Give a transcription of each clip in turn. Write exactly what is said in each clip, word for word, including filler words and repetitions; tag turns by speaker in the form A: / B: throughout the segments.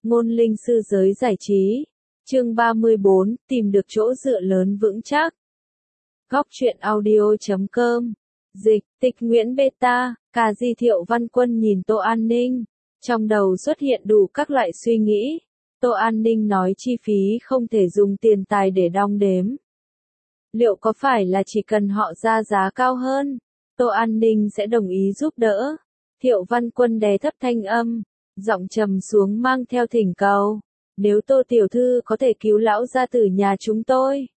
A: Ngôn linh sư giới giải trí. Chương ba mươi bốn, tìm được chỗ dựa lớn vững chắc. Góc truyện audio chấm com. Dịch, Tịch Nguyễn Beta, Cà Di Thiệu Văn Quân nhìn Tô An Ninh. Trong đầu xuất hiện đủ các loại suy nghĩ. Tô An Ninh nói chi phí không thể dùng tiền tài để đong đếm. Liệu có phải là chỉ cần họ ra giá cao hơn, Tô An Ninh sẽ đồng ý giúp đỡ? Thiệu Văn Quân đè thấp thanh âm, giọng trầm xuống mang theo thỉnh cầu. Nếu Tô tiểu thư có thể cứu lão gia tử nhà chúng tôi,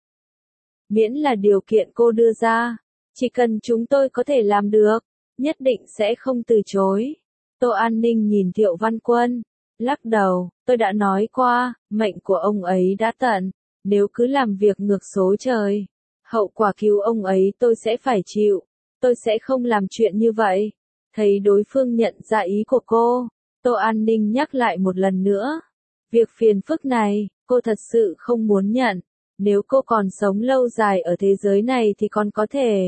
A: miễn là điều kiện cô đưa ra, chỉ cần chúng tôi có thể làm được, nhất định sẽ không từ chối. Tô An Ninh nhìn Thiệu Văn Quân, lắc đầu, tôi đã nói qua, mệnh của ông ấy đã tận, nếu cứ làm việc ngược số trời, hậu quả cứu ông ấy tôi sẽ phải chịu, tôi sẽ không làm chuyện như vậy. Thấy đối phương nhận ra ý của cô, Tô An Ninh nhắc lại một lần nữa. Việc phiền phức này, cô thật sự không muốn nhận. Nếu cô còn sống lâu dài ở thế giới này thì còn có thể.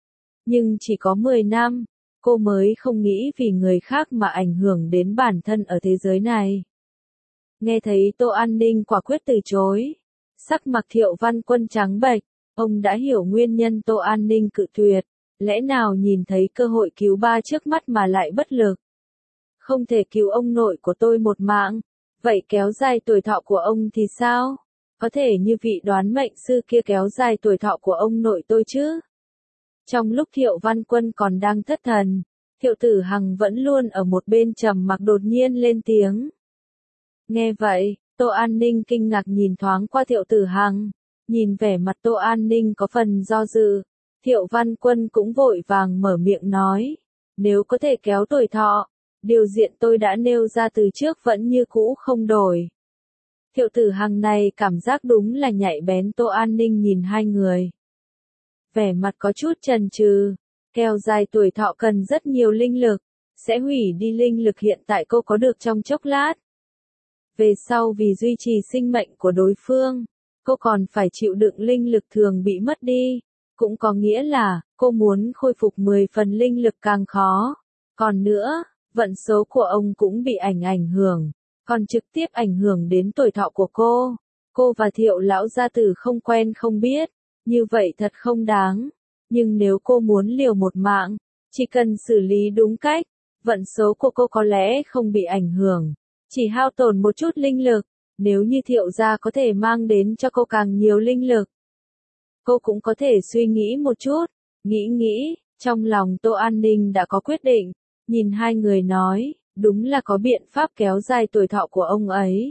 A: Nhưng chỉ có mười năm, cô mới không nghĩ vì người khác mà ảnh hưởng đến bản thân ở thế giới này. Nghe thấy Tô An Ninh quả quyết từ chối, sắc mặt Thiệu Văn Quân trắng bệch, ông đã hiểu nguyên nhân Tô An Ninh cự tuyệt. Lẽ nào nhìn thấy cơ hội cứu ba trước mắt mà lại bất lực? Không thể cứu ông nội của tôi một mạng, vậy kéo dài tuổi thọ của ông thì sao? Có thể như vị đoán mệnh sư kia kéo dài tuổi thọ của ông nội tôi chứ? Trong lúc Thiệu Văn Quân còn đang thất thần, Thiệu Tử Hằng vẫn luôn ở một bên trầm mặc đột nhiên lên tiếng. Nghe vậy, Tô An Ninh kinh ngạc nhìn thoáng qua Thiệu Tử Hằng, nhìn vẻ mặt Tô An Ninh có phần do dự. Thiệu Văn Quân cũng vội vàng mở miệng nói, nếu có thể kéo tuổi thọ, điều diện tôi đã nêu ra từ trước vẫn như cũ không đổi. Thiệu Tử Hằng này cảm giác đúng là nhạy bén. Tô An Ninh nhìn hai người, vẻ mặt có chút chần chừ, kéo dài tuổi thọ cần rất nhiều linh lực, sẽ hủy đi linh lực hiện tại cô có được trong chốc lát. Về sau vì duy trì sinh mệnh của đối phương, cô còn phải chịu đựng linh lực thường bị mất đi. Cũng có nghĩa là, cô muốn khôi phục mười phần linh lực càng khó. Còn nữa, vận số của ông cũng bị ảnh ảnh hưởng, còn trực tiếp ảnh hưởng đến tuổi thọ của cô. Cô và Thiệu lão gia tử không quen không biết, như vậy thật không đáng. Nhưng nếu cô muốn liều một mạng, chỉ cần xử lý đúng cách, vận số của cô có lẽ không bị ảnh hưởng, chỉ hao tổn một chút linh lực. Nếu như Thiệu gia có thể mang đến cho cô càng nhiều linh lực, cô cũng có thể suy nghĩ một chút. Nghĩ nghĩ, trong lòng Tô An Ninh đã có quyết định, nhìn hai người nói, đúng là có biện pháp kéo dài tuổi thọ của ông ấy.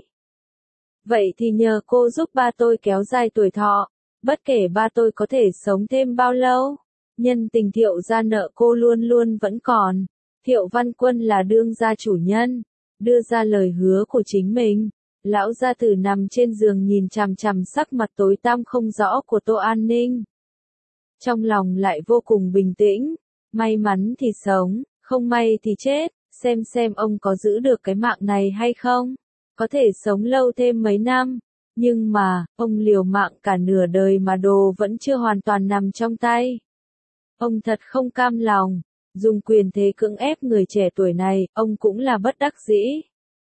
A: Vậy thì nhờ cô giúp ba tôi kéo dài tuổi thọ, bất kể ba tôi có thể sống thêm bao lâu. Nhân tình Thiệu gia nợ cô luôn luôn vẫn còn. Thiệu Văn Quân là đương gia chủ nhân, đưa ra lời hứa của chính mình. Lão gia tử nằm trên giường nhìn chằm chằm sắc mặt tối tăm không rõ của Tô An Ninh. Trong lòng lại vô cùng bình tĩnh, may mắn thì sống, không may thì chết, xem xem ông có giữ được cái mạng này hay không, có thể sống lâu thêm mấy năm, nhưng mà, ông liều mạng cả nửa đời mà đồ vẫn chưa hoàn toàn nằm trong tay. Ông thật không cam lòng, dùng quyền thế cưỡng ép người trẻ tuổi này, ông cũng là bất đắc dĩ.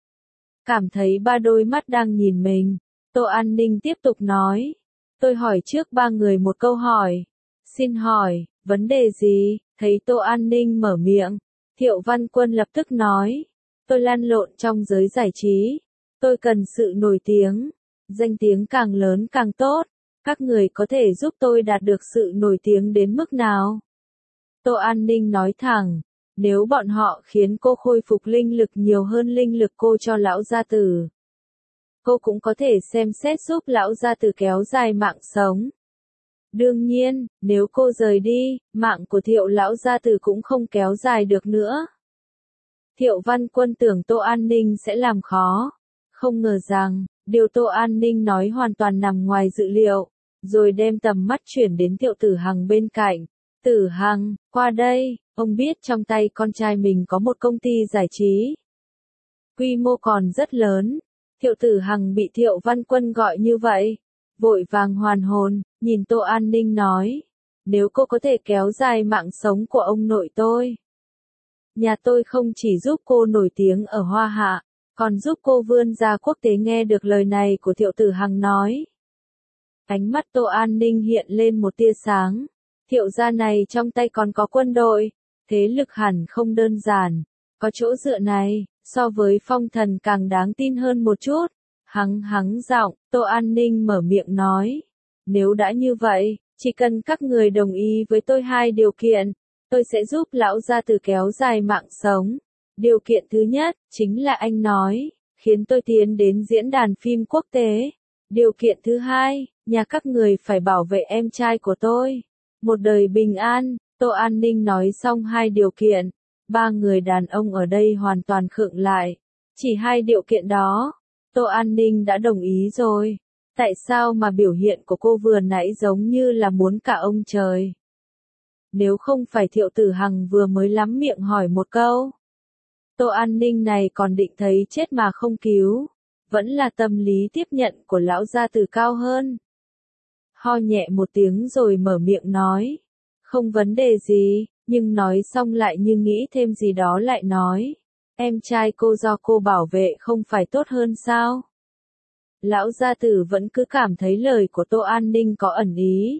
A: Cảm thấy ba đôi mắt đang nhìn mình, Tô An Ninh tiếp tục nói, tôi hỏi trước ba người một câu hỏi. Xin hỏi, vấn đề gì? Thấy Tô An Ninh mở miệng, Thiệu Văn Quân lập tức nói, tôi lăn lộn trong giới giải trí, tôi cần sự nổi tiếng, danh tiếng càng lớn càng tốt, các người có thể giúp tôi đạt được sự nổi tiếng đến mức nào? Tô An Ninh nói thẳng, nếu bọn họ khiến cô khôi phục linh lực nhiều hơn linh lực cô cho lão gia tử, cô cũng có thể xem xét giúp lão gia tử kéo dài mạng sống. Đương nhiên, nếu cô rời đi, mạng của Thiệu lão gia tử cũng không kéo dài được nữa. Thiệu Văn Quân tưởng Tô An Ninh sẽ làm khó, không ngờ rằng, điều Tô An Ninh nói hoàn toàn nằm ngoài dự liệu, rồi đem tầm mắt chuyển đến Thiệu Tử Hằng bên cạnh. Tử Hằng, qua đây, ông biết trong tay con trai mình có một công ty giải trí. Quy mô còn rất lớn. Thiệu Tử Hằng bị Thiệu Văn Quân gọi như vậy, vội vàng hoàn hồn, nhìn Tô An Ninh nói, nếu cô có thể kéo dài mạng sống của ông nội tôi, nhà tôi không chỉ giúp cô nổi tiếng ở Hoa Hạ, còn giúp cô vươn ra quốc tế. Nghe được lời này của Thiệu Tử Hằng nói. Ánh mắt Tô An Ninh hiện lên một tia sáng. Thiệu gia này trong tay còn có quân đội, thế lực hẳn không đơn giản. Có chỗ dựa này, so với Phong Thần càng đáng tin hơn một chút. Hắng hắng giọng, Tô An Ninh mở miệng nói. Nếu đã như vậy, chỉ cần các người đồng ý với tôi hai điều kiện, tôi sẽ giúp lão gia tử kéo dài mạng sống. Điều kiện thứ nhất, chính là anh nói, khiến tôi tiến đến diễn đàn phim quốc tế. Điều kiện thứ hai, nhà các người phải bảo vệ em trai của tôi. Một đời bình an. Tô An Ninh nói xong hai điều kiện. Ba người đàn ông ở đây hoàn toàn khựng lại. Chỉ hai điều kiện đó, Tô An Ninh đã đồng ý rồi. Tại sao mà biểu hiện của cô vừa nãy giống như là muốn cả ông trời? Nếu không phải Thiệu Tử Hằng vừa mới lắm miệng hỏi một câu, Tô An Ninh này còn định thấy chết mà không cứu. Vẫn là tâm lý tiếp nhận của lão gia tử cao hơn. Ho nhẹ một tiếng rồi mở miệng nói. Không vấn đề gì, nhưng nói xong lại như nghĩ thêm gì đó lại nói. Em trai cô do cô bảo vệ không phải tốt hơn sao? Lão gia tử vẫn cứ cảm thấy lời của Tô An Ninh có ẩn ý.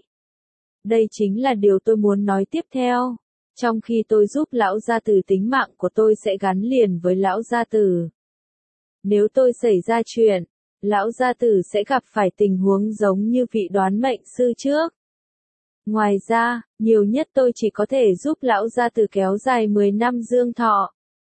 A: Đây chính là điều tôi muốn nói tiếp theo. Trong khi tôi giúp lão gia tử, tính mạng của tôi sẽ gắn liền với lão gia tử. Nếu tôi xảy ra chuyện, lão gia tử sẽ gặp phải tình huống giống như vị đoán mệnh sư trước. Ngoài ra, nhiều nhất tôi chỉ có thể giúp lão gia tử kéo dài mười năm dương thọ.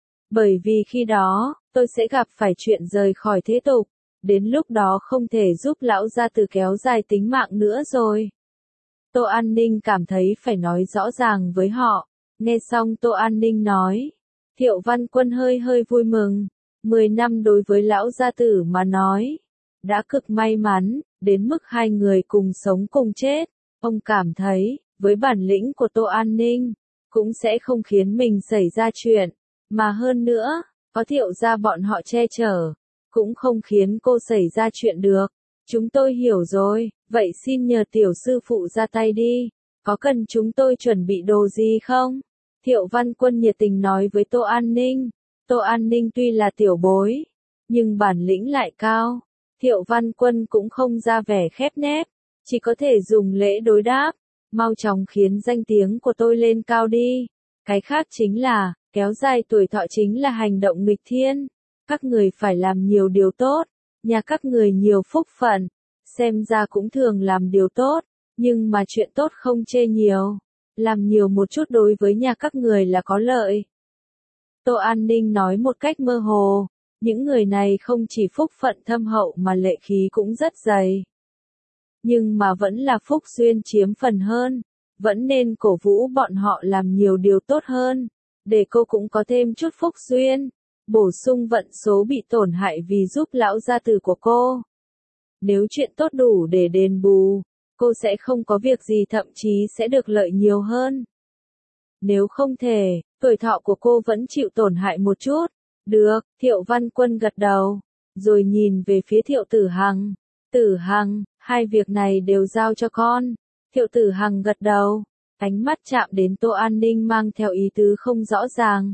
A: Bởi vì khi đó, tôi sẽ gặp phải chuyện rời khỏi thế tục. Đến lúc đó không thể giúp lão gia tử kéo dài tính mạng nữa rồi. Tô An Ninh cảm thấy phải nói rõ ràng với họ. Nghe xong Tô An Ninh nói. Thiệu Văn Quân hơi hơi vui mừng. Mười năm đối với lão gia tử mà nói. Đã cực may mắn, đến mức hai người cùng sống cùng chết. Ông cảm thấy, với bản lĩnh của Tô An Ninh, cũng sẽ không khiến mình xảy ra chuyện. Mà hơn nữa, có Thiệu gia bọn họ che chở, cũng không khiến cô xảy ra chuyện được. Chúng tôi hiểu rồi, vậy xin nhờ tiểu sư phụ ra tay đi. Có cần chúng tôi chuẩn bị đồ gì không? Thiệu Văn Quân nhiệt tình nói với Tô An Ninh. Tô An Ninh tuy là tiểu bối, nhưng bản lĩnh lại cao. Thiệu Văn Quân cũng không ra vẻ khép nép, chỉ có thể dùng lễ đối đáp. Mau chóng khiến danh tiếng của tôi lên cao đi. Cái khác chính là, kéo dài tuổi thọ chính là hành động nghịch thiên. Các người phải làm nhiều điều tốt, nhà các người nhiều phúc phận, xem ra cũng thường làm điều tốt, nhưng mà chuyện tốt không chê nhiều. Làm nhiều một chút đối với nhà các người là có lợi. Tô An Ninh nói một cách mơ hồ, những người này không chỉ phúc phận thâm hậu mà lệ khí cũng rất dày. Nhưng mà vẫn là phúc duyên chiếm phần hơn, vẫn nên cổ vũ bọn họ làm nhiều điều tốt hơn, để cô cũng có thêm chút phúc duyên, bổ sung vận số bị tổn hại vì giúp lão gia tử của cô. Nếu chuyện tốt đủ để đền bù, cô sẽ không có việc gì, thậm chí sẽ được lợi nhiều hơn. Nếu không thể, tuổi thọ của cô vẫn chịu tổn hại một chút. Được, Thiệu Văn Quân gật đầu, rồi nhìn về phía Thiệu Tử Hằng. Tử Hằng, hai việc này đều giao cho con. Thiệu Tử Hằng gật đầu, ánh mắt chạm đến Tô An Ninh mang theo ý tứ không rõ ràng.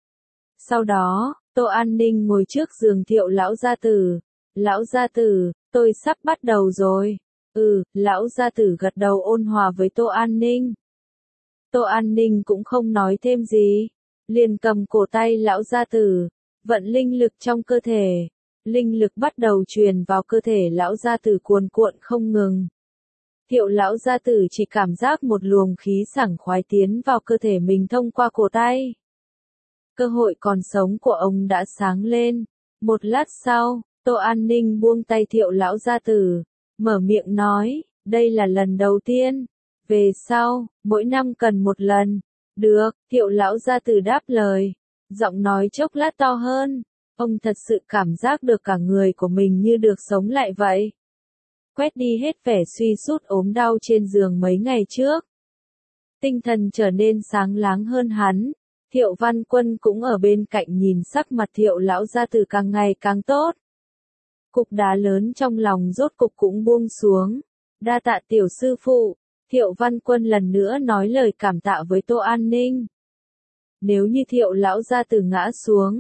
A: Sau đó, Tô An Ninh ngồi trước giường Thiệu lão gia tử. Lão gia tử, tôi sắp bắt đầu rồi. Ừ, lão gia tử gật đầu ôn hòa với Tô An Ninh. Tô An Ninh cũng không nói thêm gì, liền cầm cổ tay lão gia tử, vận linh lực trong cơ thể. Linh lực bắt đầu truyền vào cơ thể lão gia tử cuồn cuộn không ngừng. Thiệu lão gia tử chỉ cảm giác một luồng khí sảng khoái tiến vào cơ thể mình thông qua cổ tay. Cơ hội còn sống của ông đã sáng lên. Một lát sau, Tô An Ninh buông tay Thiệu lão gia tử, mở miệng nói, đây là lần đầu tiên. Về sau, mỗi năm cần một lần. Được, Thiệu lão gia tử đáp lời, giọng nói chốc lát to hơn. Ông thật sự cảm giác được cả người của mình như được sống lại vậy. Quét đi hết vẻ suy sút ốm đau trên giường mấy ngày trước. Tinh thần trở nên sáng láng hơn hắn. Thiệu Văn Quân cũng ở bên cạnh nhìn sắc mặt Thiệu lão gia tử càng ngày càng tốt. Cục đá lớn trong lòng rốt cục cũng buông xuống. Đa tạ tiểu sư phụ. Thiệu Văn Quân lần nữa nói lời cảm tạ với Tô An Ninh. Nếu như Thiệu lão gia tử ngã xuống,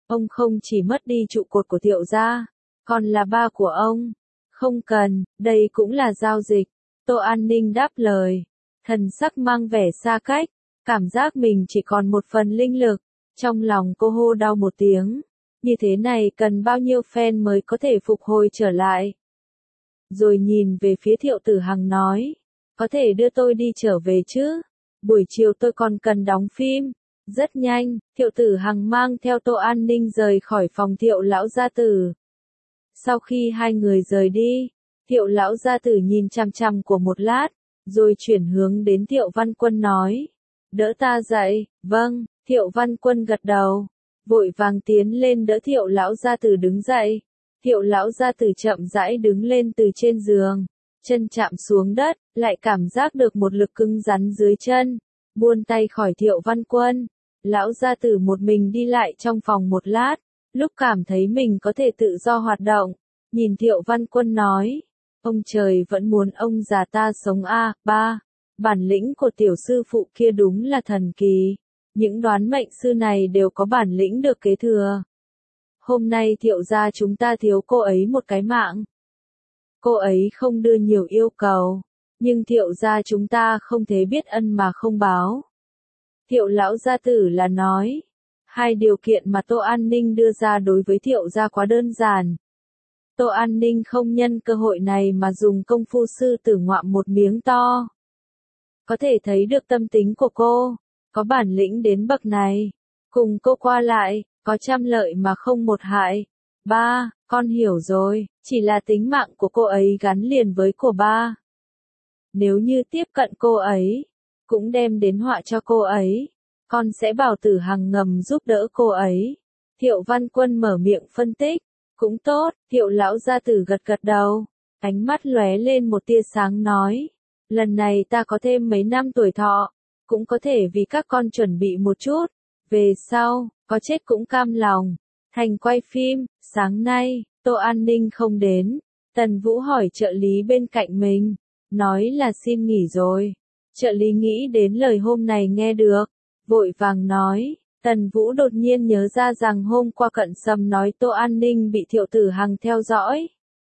A: Ông không chỉ mất đi trụ cột của Thiệu gia, còn là ba của ông. Không cần, đây cũng là giao dịch. Tô An Ninh đáp lời. Thần sắc mang vẻ xa cách, cảm giác mình chỉ còn một phần linh lực. Trong lòng cô hô đau một tiếng. Như thế này cần bao nhiêu phen mới có thể phục hồi trở lại. Rồi nhìn về phía Thiệu Tử Hằng nói. Có thể đưa tôi đi trở về chứ? Buổi chiều tôi còn cần đóng phim. Rất nhanh, Thiệu Tử Hằng mang theo Tô An Ninh rời khỏi phòng Thiệu lão gia tử. Sau khi hai người rời đi, Thiệu lão gia tử nhìn chằm chằm của một lát, rồi chuyển hướng đến Thiệu Văn Quân nói. Đỡ ta dậy. Vâng. Thiệu Văn Quân gật đầu, vội vàng tiến lên đỡ Thiệu lão gia tử đứng dậy. Thiệu lão gia tử chậm rãi đứng lên từ trên giường, chân chạm xuống đất, lại cảm giác được một lực cứng rắn dưới chân, buông tay khỏi Thiệu Văn Quân. Lão gia tử một mình đi lại trong phòng một lát, lúc cảm thấy mình có thể tự do hoạt động, nhìn Thiệu Văn Quân nói, ông trời vẫn muốn ông già ta sống a. À, ba, bản lĩnh của tiểu sư phụ kia đúng là thần kỳ. Những đoán mệnh sư này đều có bản lĩnh được kế thừa. Hôm nay Thiệu gia chúng ta thiếu cô ấy một cái mạng. Cô ấy không đưa nhiều yêu cầu, nhưng Thiệu gia chúng ta không thể biết ân mà không báo. Thiệu lão gia tử là nói, hai điều kiện mà Tô An Ninh đưa ra đối với Thiệu gia quá đơn giản. Tô An Ninh không nhân cơ hội này mà dùng công phu sư tử ngoạm một miếng to. Có thể thấy được tâm tính của cô. Có bản lĩnh đến bậc này, cùng cô qua lại, có trăm lợi mà không một hại. Ba, con hiểu rồi, chỉ là tính mạng của cô ấy gắn liền với của ba. Nếu như tiếp cận cô ấy, cũng đem đến họa cho cô ấy, con sẽ bảo Tử Hằng ngầm giúp đỡ cô ấy. Thiệu Văn Quân mở miệng phân tích, cũng tốt. Thiệu lão gia tử gật gật đầu, ánh mắt lóe lên một tia sáng nói, lần này ta có thêm mấy năm tuổi thọ. Cũng có thể vì các con chuẩn bị một chút, về sau, có chết cũng cam lòng. Thành quay phim, sáng nay, Tô An Ninh không đến, Tần Vũ hỏi trợ lý bên cạnh mình, nói là xin nghỉ rồi. Trợ lý nghĩ đến lời hôm này nghe được, vội vàng nói, Tần Vũ đột nhiên nhớ ra rằng hôm qua Cận Sâm nói Tô An Ninh bị Thiệu Tử Hằng theo dõi.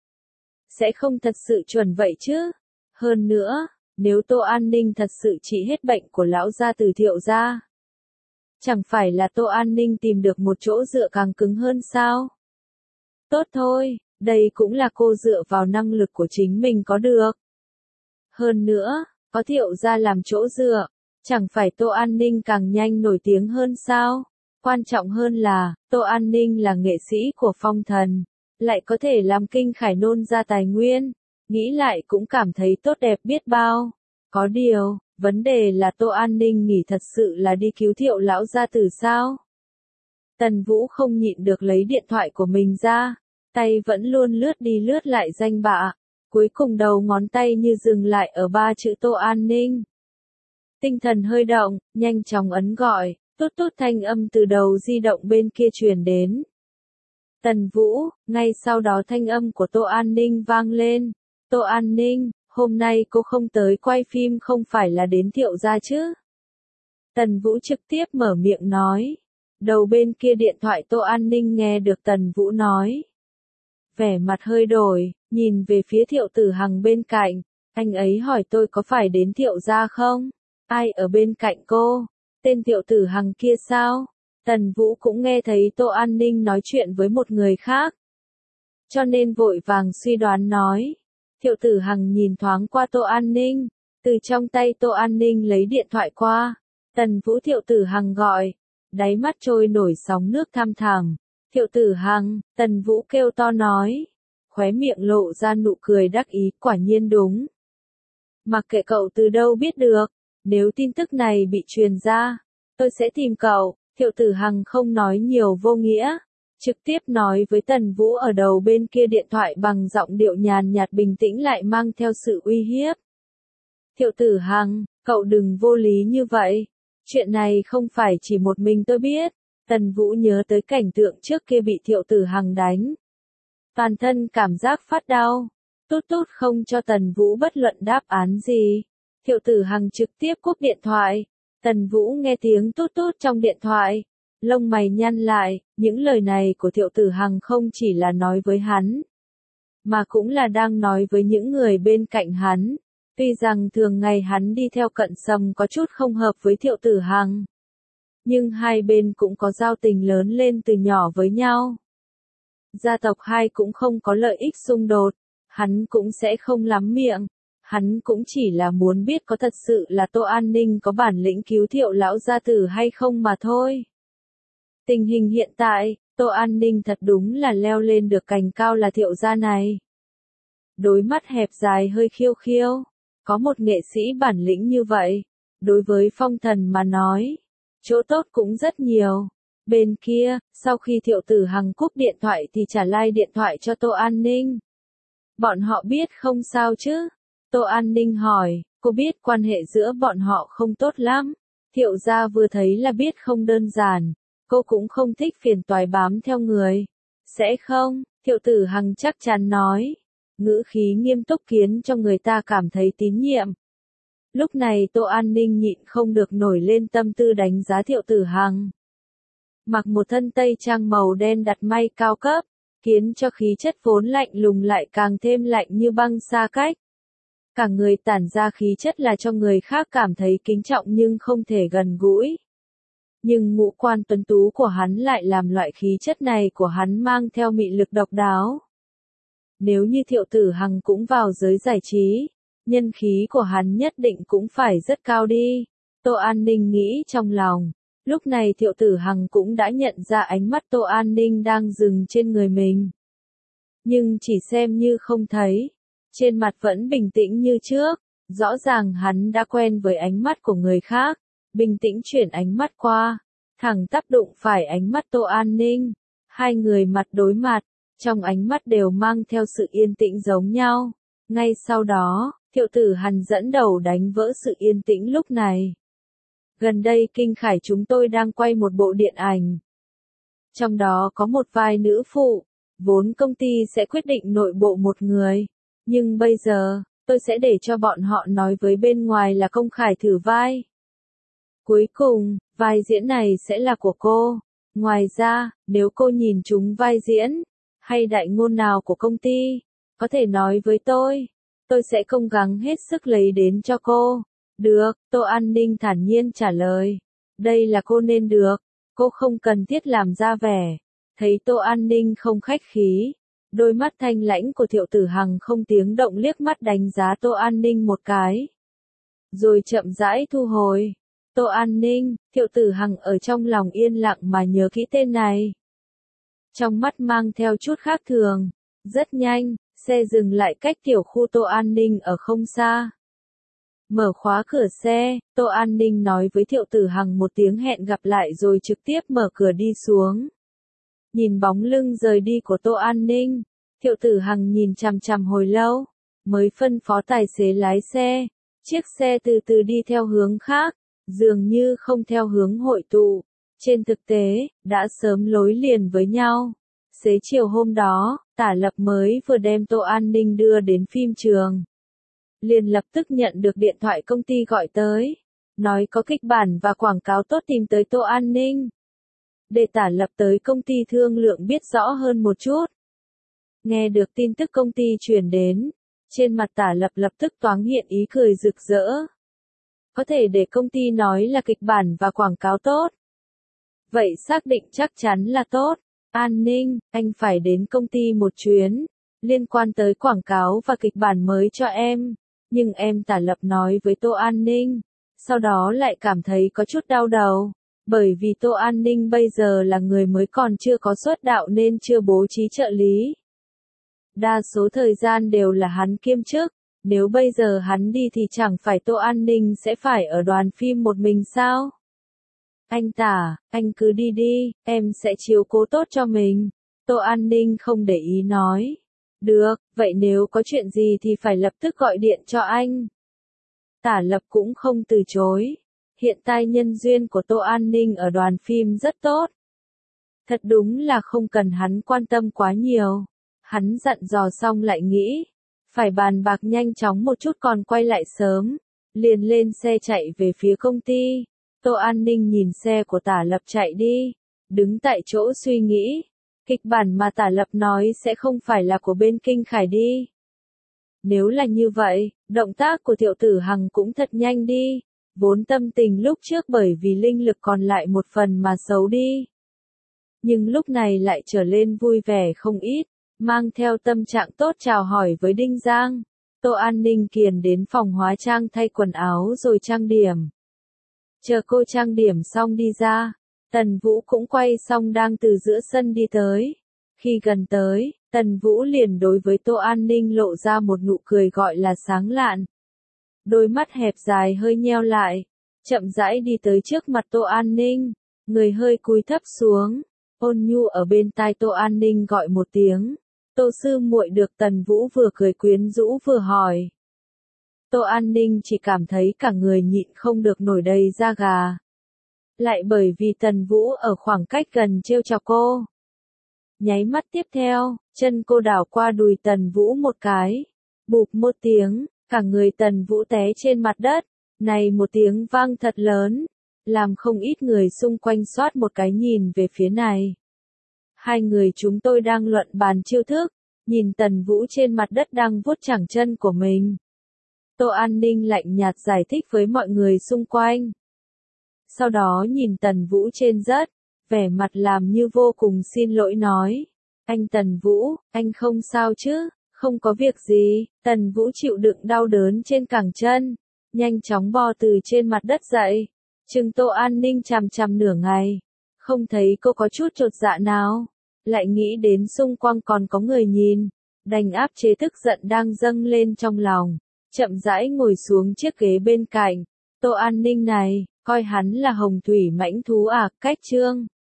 A: Sẽ không thật sự chuẩn vậy chứ? Hơn nữa, nếu Tô An Ninh thật sự trị hết bệnh của lão gia tử Thiệu gia, chẳng phải là Tô An Ninh tìm được một chỗ dựa càng cứng hơn sao? Tốt thôi, đây cũng là cô dựa vào năng lực của chính mình có được. Hơn nữa, có Thiệu gia làm chỗ dựa, chẳng phải Tô An Ninh càng nhanh nổi tiếng hơn sao? Quan trọng hơn là, Tô An Ninh là nghệ sĩ của phong thần, lại có thể làm kinh khải nôn ra tài nguyên. Nghĩ lại cũng cảm thấy tốt đẹp biết bao. Có điều, vấn đề là Tô An Ninh nghỉ thật sự là đi cứu Thiệu lão gia tử sao? Tần Vũ không nhịn được lấy điện thoại của mình ra, tay vẫn luôn lướt đi lướt lại danh bạ, cuối cùng đầu ngón tay như dừng lại ở ba chữ Tô An Ninh. Tinh thần hơi động, nhanh chóng ấn gọi, tút tút thanh âm từ đầu di động bên kia truyền đến. Tần Vũ, ngay sau đó thanh âm của Tô An Ninh vang lên. Tô An Ninh, hôm nay cô không tới quay phim không phải là đến Thiệu gia chứ? Tần Vũ trực tiếp mở miệng nói. Đầu bên kia điện thoại Tô An Ninh nghe được Tần Vũ nói. Vẻ mặt hơi đổi, nhìn về phía Thiệu Tử Hằng bên cạnh, anh ấy hỏi tôi có phải đến Thiệu gia không? Ai ở bên cạnh cô? Tên Thiệu Tử Hằng kia sao? Tần Vũ cũng nghe thấy Tô An Ninh nói chuyện với một người khác. Cho nên vội vàng suy đoán nói. Thiệu Tử Hằng nhìn thoáng qua Tô An Ninh, từ trong tay Tô An Ninh lấy điện thoại qua. Tần Vũ Thiệu Tử Hằng gọi, đáy mắt trôi nổi sóng nước thăm thẳm. Thiệu Tử Hằng, Tần Vũ kêu to nói, khóe miệng lộ ra nụ cười đắc ý, quả nhiên đúng. Mặc kệ cậu từ đâu biết được, nếu tin tức này bị truyền ra, tôi sẽ tìm cậu. Thiệu Tử Hằng không nói nhiều vô nghĩa, trực tiếp nói với Tần Vũ ở đầu bên kia điện thoại bằng giọng điệu nhàn nhạt bình tĩnh lại mang theo sự uy hiếp. Thiệu Tử Hằng, cậu đừng vô lý như vậy, chuyện này không phải chỉ một mình tôi biết. Tần Vũ nhớ tới cảnh tượng trước kia bị Thiệu Tử Hằng đánh. Toàn thân cảm giác phát đau, tút tút không cho Tần Vũ bất luận đáp án gì. Thiệu Tử Hằng trực tiếp cúp điện thoại. Tần Vũ nghe tiếng tút tút trong điện thoại, Lông mày nhăn lại, những lời này của Thiệu Tử Hằng không chỉ là nói với hắn, mà cũng là đang nói với những người bên cạnh hắn. Tuy rằng thường ngày hắn đi theo Cận Sâm có chút không hợp với Thiệu Tử Hằng, nhưng hai bên cũng có giao tình lớn lên từ nhỏ với nhau. Gia tộc hai cũng không có lợi ích xung đột, hắn cũng sẽ không lắm miệng. Hắn cũng chỉ là muốn biết có thật sự là Tô An Ninh có bản lĩnh cứu Thiệu lão gia tử hay không mà thôi. Tình hình hiện tại, Tô An Ninh thật đúng là leo lên được cành cao là Thiệu gia này. Đôi mắt hẹp dài hơi khiêu khiêu, có một nghệ sĩ bản lĩnh như vậy, đối với Phong Thần mà nói, chỗ tốt cũng rất nhiều. Bên kia, sau khi Thiệu Tử Hằng cúp điện thoại thì trả like điện thoại cho Tô An Ninh. Bọn họ biết không sao chứ? Tô An Ninh hỏi, cô biết quan hệ giữa bọn họ không tốt lắm. Thiệu gia vừa thấy là biết không đơn giản, cô cũng không thích phiền toái bám theo người. Sẽ không, Thiệu Tử Hằng chắc chắn nói, ngữ khí nghiêm túc khiến cho người ta cảm thấy tín nhiệm. Lúc này Tô An Ninh nhịn không được nổi lên tâm tư đánh giá Thiệu Tử Hằng. Mặc một thân tây trang màu đen đặt may cao cấp, khiến cho khí chất vốn lạnh lùng lại càng thêm lạnh như băng xa cách. Cả người tản ra khí chất là cho người khác cảm thấy kính trọng nhưng không thể gần gũi. Nhưng ngũ quan tuấn tú của hắn lại làm loại khí chất này của hắn mang theo mị lực độc đáo. Nếu như Thiệu Tử Hằng cũng vào giới giải trí, nhân khí của hắn nhất định cũng phải rất cao đi. Tô An Ninh nghĩ trong lòng. Lúc này Thiệu Tử Hằng cũng đã nhận ra ánh mắt Tô An Ninh đang dừng trên người mình. Nhưng chỉ xem như không thấy. Trên mặt vẫn bình tĩnh như trước. Rõ ràng hắn đã quen với ánh mắt của người khác. Bình tĩnh chuyển ánh mắt qua. Thẳng tắp đụng phải ánh mắt Tô An Ninh. Hai người mặt đối mặt. Trong ánh mắt đều mang theo sự yên tĩnh giống nhau. Ngay sau đó, Thiệu Tử Hằng dẫn đầu đánh vỡ sự yên tĩnh lúc này. Gần đây Kinh Khải chúng tôi đang quay một bộ điện ảnh. Trong đó có một vai nữ phụ, vốn công ty sẽ quyết định nội bộ một người. Nhưng bây giờ, tôi sẽ để cho bọn họ nói với bên ngoài là Công Khải thử vai. Cuối cùng, vai diễn này sẽ là của cô. Ngoài ra, nếu cô nhìn chúng vai diễn, hay đại ngôn nào của công ty, có thể nói với tôi. Tôi sẽ cố gắng hết sức lấy đến cho cô. Được, Tô An Ninh thản nhiên trả lời. Đây là cô nên được, cô không cần thiết làm ra vẻ. Thấy Tô An Ninh không khách khí, đôi mắt thanh lãnh của Thiệu Tử Hằng không tiếng động liếc mắt đánh giá Tô An Ninh một cái. Rồi chậm rãi thu hồi. Tô An Ninh, Thiệu Tử Hằng ở trong lòng yên lặng mà nhớ kỹ tên này. Trong mắt mang theo chút khác thường. Rất nhanh, xe dừng lại cách tiểu khu Tô An Ninh ở không xa. Mở khóa cửa xe, Tô An Ninh nói với Thiệu Tử Hằng một tiếng hẹn gặp lại rồi trực tiếp mở cửa đi xuống. Nhìn bóng lưng rời đi của Tô An Ninh, Thiệu Tử Hằng nhìn chằm chằm hồi lâu, mới phân phó tài xế lái xe. Chiếc xe từ từ đi theo hướng khác, dường như không theo hướng hội tụ. Trên thực tế, đã sớm lối liền với nhau. Xế chiều hôm đó, Tả Lập mới vừa đem Tô An Ninh đưa đến phim trường. Liền lập tức nhận được điện thoại công ty gọi tới, nói có kịch bản và quảng cáo tốt tìm tới Tô An Ninh. Để Tả Lập tới công ty thương lượng biết rõ hơn một chút. Nghe được tin tức công ty truyền đến, trên mặt Tả Lập lập tức thoáng hiện ý cười rực rỡ. Có thể để công ty nói là kịch bản và quảng cáo tốt. Vậy xác định chắc chắn là tốt. An Ninh, anh phải đến công ty một chuyến, liên quan tới quảng cáo và kịch bản mới cho em. Nhưng em Tả Lập nói với Tô An Ninh, sau đó lại cảm thấy có chút đau đầu, bởi vì Tô An Ninh bây giờ là người mới còn chưa có xuất đạo nên chưa bố trí trợ lý. Đa số thời gian đều là hắn kiêm chức, nếu bây giờ hắn đi thì chẳng phải Tô An Ninh sẽ phải ở đoàn phim một mình sao? Anh Tả, anh cứ đi đi, em sẽ chiếu cố tốt cho mình. Tô An Ninh không để ý nói. Được, vậy nếu có chuyện gì thì phải lập tức gọi điện cho anh. Tả Lập cũng không từ chối. Hiện tại nhân duyên của Tô An Ninh ở đoàn phim rất tốt. Thật đúng là không cần hắn quan tâm quá nhiều. Hắn dặn dò xong lại nghĩ. Phải bàn bạc nhanh chóng một chút còn quay lại sớm. Liền lên xe chạy về phía công ty. Tô An Ninh nhìn xe của Tả Lập chạy đi. đứng tại chỗ suy nghĩ. Kịch bản mà Tả Lập nói sẽ không phải là của bên Kinh Khải đi. Nếu là như vậy, động tác của Thiệu Tử Hằng cũng thật nhanh đi. Vốn tâm tình lúc trước bởi vì linh lực còn lại một phần mà xấu đi. Nhưng lúc này lại trở lên vui vẻ không ít, mang theo tâm trạng tốt chào hỏi với Đinh Giang. Tô An Ninh Kiền đến phòng hóa trang thay quần áo rồi trang điểm. Chờ cô trang điểm xong đi ra, Tần Vũ cũng quay xong đang từ giữa sân đi tới. Khi gần tới, Tần Vũ liền đối với Tô An Ninh lộ ra một nụ cười gọi là sáng lạn. Đôi mắt hẹp dài hơi nheo lại, chậm rãi đi tới trước mặt Tô An Ninh, người hơi cúi thấp xuống, ôn nhu ở bên tai Tô An Ninh gọi một tiếng. Tô sư muội được Tần Vũ vừa cười quyến rũ vừa hỏi. Tô An Ninh chỉ cảm thấy cả người nhịn không được nổi đầy da gà. Lại bởi vì Tần Vũ ở khoảng cách gần trêu chọc cô. Nháy mắt tiếp theo, chân cô đảo qua đùi Tần Vũ một cái. Bụp một tiếng, cả người Tần Vũ té trên mặt đất. Này một tiếng vang thật lớn, làm không ít người xung quanh xoát một cái nhìn về phía này. Hai người chúng tôi đang luận bàn chiêu thức, nhìn Tần Vũ trên mặt đất đang vuốt chảng chân của mình. Tô An Ninh lạnh nhạt giải thích với mọi người xung quanh. Sau đó nhìn Tần Vũ trên đất, vẻ mặt làm như vô cùng xin lỗi nói. Anh Tần Vũ, anh không sao chứ, không có việc gì. Tần Vũ chịu đựng đau đớn trên cẳng chân, nhanh chóng bò từ trên mặt đất dậy. Trừng Tô An Ninh chằm chằm nửa ngày, không thấy cô có chút chột dạ nào. Lại nghĩ đến xung quanh còn có người nhìn, đành áp chế tức giận đang dâng lên trong lòng, chậm rãi ngồi xuống chiếc ghế bên cạnh. Tô An Ninh này, coi hắn là hồng thủy mãnh thú à, cách trương.